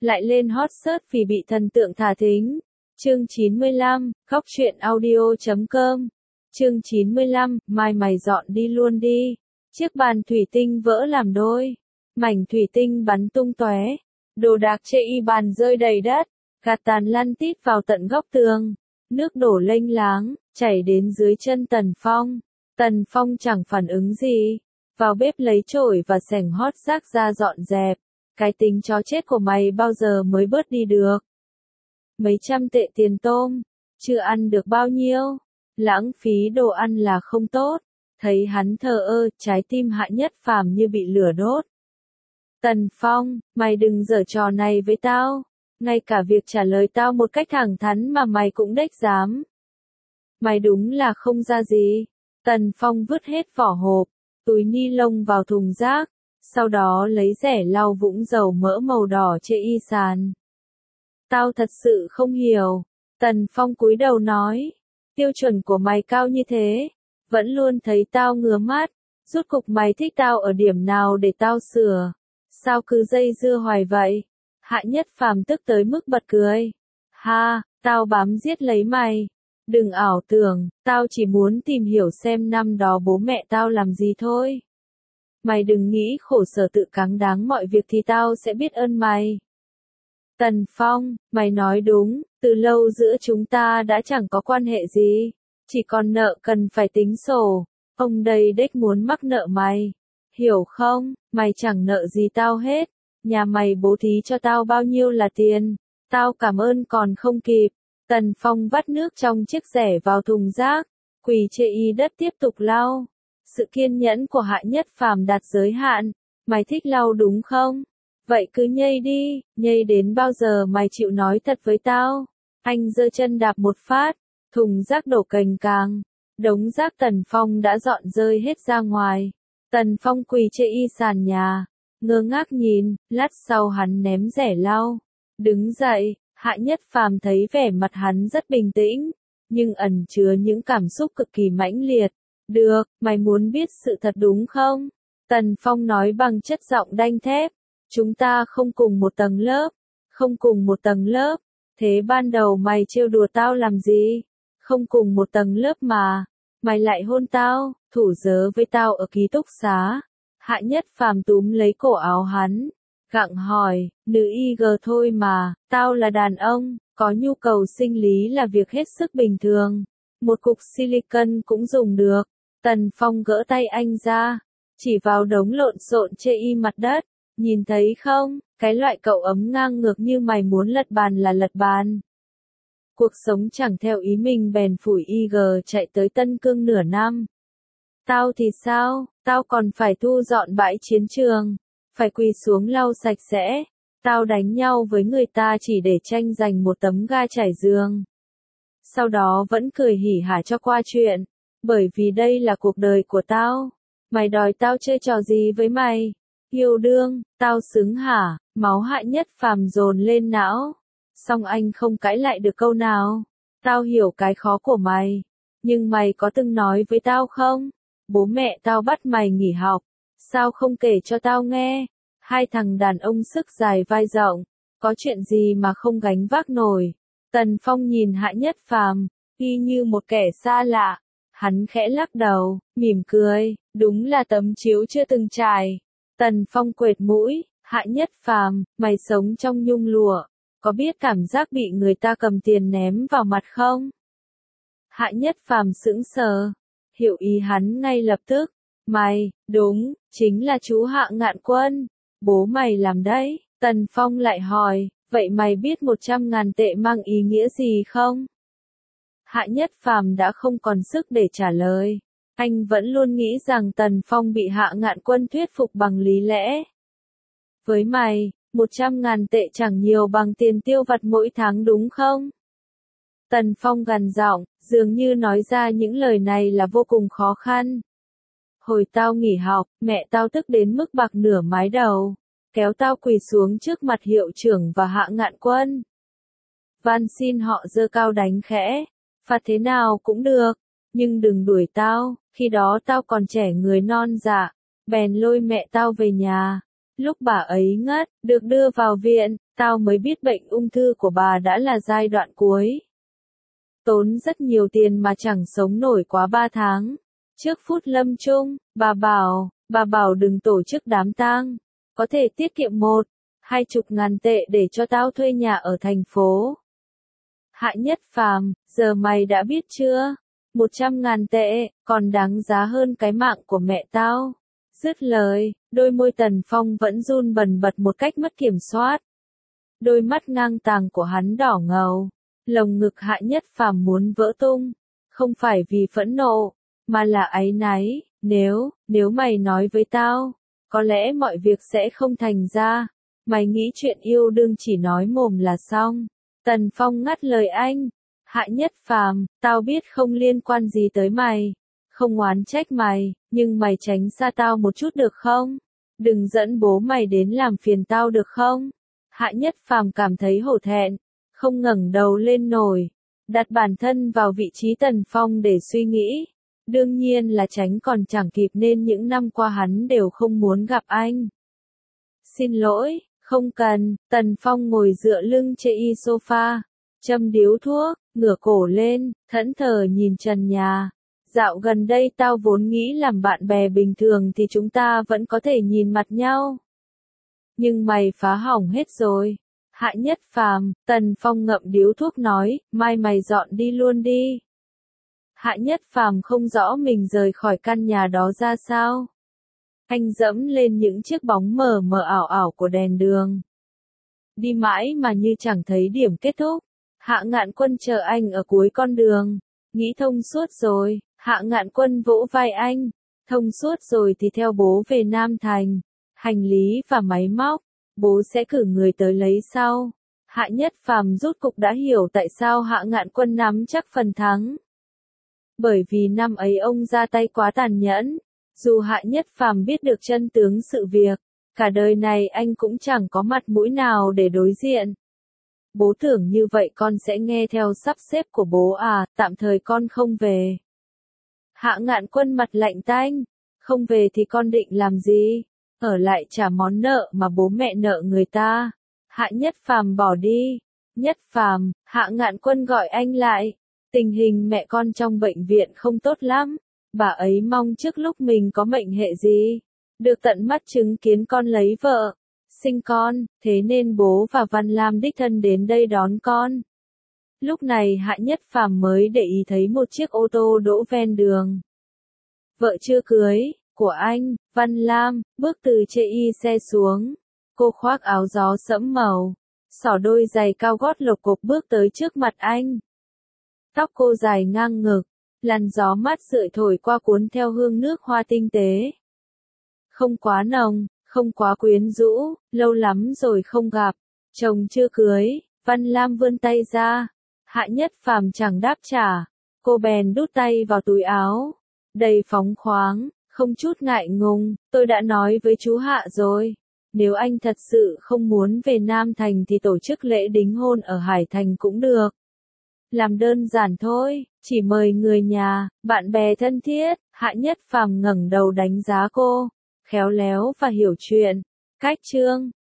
lại lên hot search vì bị thần tượng thả thính. Chương 95, Góc truyện audio.com. Chương 95, mai mày dọn đi luôn đi. Chiếc bàn thủy tinh vỡ làm đôi. Mảnh thủy tinh bắn tung tóe. Đồ đạc chê y bàn rơi đầy đất. Gạt tàn lăn tít vào tận góc tường. Nước đổ lênh láng, chảy đến dưới chân Tần Phong. Tần Phong chẳng phản ứng gì. Vào bếp lấy chổi và xẻng hót rác ra dọn dẹp. Cái tính chó chết của mày bao giờ mới bớt đi được? Mấy trăm tệ tiền tôm, chưa ăn được bao nhiêu. Lãng phí đồ ăn là không tốt. Thấy hắn thờ ơ, trái tim Hạ Nhất Phàm như bị lửa đốt. Tần Phong, mày đừng giở trò này với tao. Ngay cả việc trả lời tao một cách thẳng thắn mà mày cũng đếch dám. Mày đúng là không ra gì. Tần Phong vứt hết vỏ hộp, túi ni lông vào thùng rác, sau đó lấy rẻ lau vũng dầu mỡ màu đỏ chê y sàn. Tao thật sự không hiểu. Tần Phong cúi đầu nói. Tiêu chuẩn của mày cao như thế, vẫn luôn thấy tao ngứa mắt. Rốt cục mày thích tao ở điểm nào để tao sửa? Sao cứ dây dưa hoài vậy? Hạ Nhất Phàm tức tới mức bật cười. Ha, tao bám giết lấy mày. Đừng ảo tưởng, tao chỉ muốn tìm hiểu xem năm đó bố mẹ tao làm gì thôi. Mày đừng nghĩ khổ sở tự cáng đáng mọi việc thì tao sẽ biết ơn mày. Tần Phong, mày nói đúng, từ lâu giữa chúng ta đã chẳng có quan hệ gì, chỉ còn nợ cần phải tính sổ. Ông đây đếch muốn mắc nợ mày, hiểu không? Mày chẳng nợ gì tao hết, nhà mày bố thí cho tao bao nhiêu là tiền, tao cảm ơn còn không kịp. Tần Phong vắt nước trong chiếc rẻ vào thùng rác, quỳ chê y đất tiếp tục lau. Sự kiên nhẫn của Hạ Nhất Phàm đạt giới hạn. Mày thích lau đúng không? Vậy cứ nhây đi, nhây đến bao giờ mày chịu nói thật với tao? Anh giơ chân đạp một phát, thùng rác đổ cành càng. Đống rác Tần Phong đã dọn rơi hết ra ngoài. Tần Phong quỳ chê y sàn nhà, ngơ ngác nhìn, lát sau hắn ném rẻ lau. Đứng dậy, Hạ Nhất Phàm thấy vẻ mặt hắn rất bình tĩnh, nhưng ẩn chứa những cảm xúc cực kỳ mãnh liệt. Được, mày muốn biết sự thật đúng không? Tần Phong nói bằng chất giọng đanh thép. Chúng ta không cùng một tầng lớp. Không cùng một tầng lớp. Thế ban đầu mày trêu đùa tao làm gì? Không cùng một tầng lớp mà. Mày lại hôn tao, thủ dớ với tao ở ký túc xá. Hạ Nhất Phàm túm lấy cổ áo hắn. Gặng hỏi, nữ IG thôi mà, tao là đàn ông, có nhu cầu sinh lý là việc hết sức bình thường. Một cục silicon cũng dùng được. Tần Phong gỡ tay anh ra, chỉ vào đống lộn xộn chê y mặt đất. Nhìn thấy không, cái loại cậu ấm ngang ngược như mày muốn lật bàn là lật bàn. Cuộc sống chẳng theo ý mình bèn phủi IG chạy tới Tân Cương nửa năm. Tao thì sao, tao còn phải thu dọn bãi chiến trường, phải quỳ xuống lau sạch sẽ. Tao đánh nhau với người ta chỉ để tranh giành một tấm ga trải giường. Sau đó vẫn cười hỉ hả cho qua chuyện, bởi vì đây là cuộc đời của tao. Mày đòi tao chơi trò gì với mày? Yêu đương, tao xứng hả? Máu Hạ Nhất Phàm dồn lên não. Song anh không cãi lại được câu nào. Tao hiểu cái khó của mày. Nhưng mày có từng nói với tao không? Bố mẹ tao bắt mày nghỉ học. Sao không kể cho tao nghe? Hai thằng đàn ông sức dài vai rộng. Có chuyện gì mà không gánh vác nổi? Tần Phong nhìn Hạ Nhất Phàm, y như một kẻ xa lạ. Hắn khẽ lắc đầu, mỉm cười, đúng là tấm chiếu chưa từng trải. Tần Phong quệt mũi, Hạ Nhất Phàm, mày sống trong nhung lụa, có biết cảm giác bị người ta cầm tiền ném vào mặt không? Hạ Nhất Phàm sững sờ, hiểu ý hắn ngay lập tức. Mày, đúng, chính là chú Hạ Ngạn Quân, bố mày làm đấy. Tần Phong lại hỏi, vậy mày biết 100.000 tệ mang ý nghĩa gì không? Hạ Nhất Phàm đã không còn sức để trả lời. Anh vẫn luôn nghĩ rằng Tần Phong bị Hạ Ngạn Quân thuyết phục bằng lý lẽ. Với mày, 100.000 tệ chẳng nhiều bằng tiền tiêu vặt mỗi tháng đúng không? Tần Phong gằn giọng, dường như nói ra những lời này là vô cùng khó khăn. Hồi tao nghỉ học, mẹ tao tức đến mức bạc nửa mái đầu, kéo tao quỳ xuống trước mặt hiệu trưởng và Hạ Ngạn Quân. Van xin họ giơ cao đánh khẽ, phạt thế nào cũng được, nhưng đừng đuổi tao, khi đó tao còn trẻ người non dạ. Bèn lôi mẹ tao về nhà, Lúc bà ấy ngất, được đưa vào viện, tao mới biết bệnh ung thư của bà đã là giai đoạn cuối. Tốn rất nhiều tiền mà chẳng sống nổi quá 3 tháng. Trước phút lâm chung, bà bảo đừng tổ chức đám tang. Có thể tiết kiệm 20.000 tệ để cho tao thuê nhà ở thành phố. Hạ Nhất Phàm, giờ mày đã biết chưa? 100.000 tệ, còn đáng giá hơn cái mạng của mẹ tao. Dứt lời, đôi môi Tần Phong vẫn run bần bật một cách mất kiểm soát. Đôi mắt ngang tàng của hắn đỏ ngầu. Lồng ngực Hạ Nhất Phàm muốn vỡ tung. Không phải vì phẫn nộ, mà là áy náy. Nếu mày nói với tao, có lẽ mọi việc sẽ không thành ra. Mày nghĩ chuyện yêu đương chỉ nói mồm là xong. Tần Phong ngắt lời anh. Hạ Nhất Phàm, tao biết không liên quan gì tới mày. Không oán trách mày, nhưng mày tránh xa tao một chút được không? Đừng dẫn bố mày đến làm phiền tao được không? Hạ Nhất Phàm cảm thấy hổ thẹn, không ngẩng đầu lên nổi, đặt bản thân vào vị trí Tần Phong để suy nghĩ. Đương nhiên là tránh còn chẳng kịp nên những năm qua hắn đều không muốn gặp anh. Xin lỗi, không cần. Tần Phong ngồi dựa lưng trên sofa, châm điếu thuốc, ngửa cổ lên, thẫn thờ nhìn trần nhà. Dạo gần đây tao vốn nghĩ làm bạn bè bình thường thì chúng ta vẫn có thể nhìn mặt nhau. Nhưng mày phá hỏng hết rồi. Hạ Nhất Phàm, Tần Phong ngậm điếu thuốc nói, mai mày dọn đi luôn đi. Hạ Nhất Phàm không rõ mình rời khỏi căn nhà đó ra sao. Anh dẫm lên những chiếc bóng mờ mờ ảo ảo của đèn đường. Đi mãi mà như chẳng thấy điểm kết thúc. Hạ Ngạn Quân chờ anh ở cuối con đường. Nghĩ thông suốt rồi, Hạ Ngạn Quân vỗ vai anh. Thông suốt rồi thì theo bố về Nam Thành. Hành lý và máy móc, bố sẽ cử người tới lấy sau. Hạ Nhất Phàm rốt cục đã hiểu tại sao Hạ Ngạn Quân nắm chắc phần thắng. Bởi vì năm ấy ông ra tay quá tàn nhẫn. Dù Hạ Nhất Phàm biết được chân tướng sự việc, cả đời này anh cũng chẳng có mặt mũi nào để đối diện. Bố tưởng như vậy con sẽ nghe theo sắp xếp của bố à, tạm thời con không về. Hạ Ngạn Quân mặt lạnh tanh, không về thì con định làm gì? Ở lại trả món nợ mà bố mẹ nợ người ta. Hạ Nhất Phàm bỏ đi. Nhất Phàm, Hạ Ngạn Quân gọi anh lại. Tình hình mẹ con trong bệnh viện không tốt lắm. Bà ấy mong trước lúc mình có mệnh hệ gì, được tận mắt chứng kiến con lấy vợ, sinh con, thế nên bố và Văn Lam đích thân đến đây đón con. Lúc này Hạ Nhất Phàm mới để ý thấy một chiếc ô tô đỗ ven đường. Vợ chưa cưới, của anh, Văn Lam, bước từ trên xe xuống. Cô khoác áo gió sẫm màu, xỏ đôi giày cao gót lộc cộc bước tới trước mặt anh. Tóc cô dài ngang ngực. Làn gió mát rượi thổi qua cuốn theo hương nước hoa tinh tế. Không quá nồng, không quá quyến rũ, lâu lắm rồi không gặp. Chồng chưa cưới, Văn Lam vươn tay ra. Hạ Nhất Phàm chẳng đáp trả. Cô bèn đút tay vào túi áo. Đầy phóng khoáng, không chút ngại ngùng, tôi đã nói với chú Hạ rồi. Nếu anh thật sự không muốn về Nam Thành thì tổ chức lễ đính hôn ở Hải Thành cũng được. Làm đơn giản thôi, chỉ mời người nhà, bạn bè thân thiết. Hạ Nhất Phàm ngẩng đầu đánh giá cô, khéo léo và hiểu chuyện. Cách chương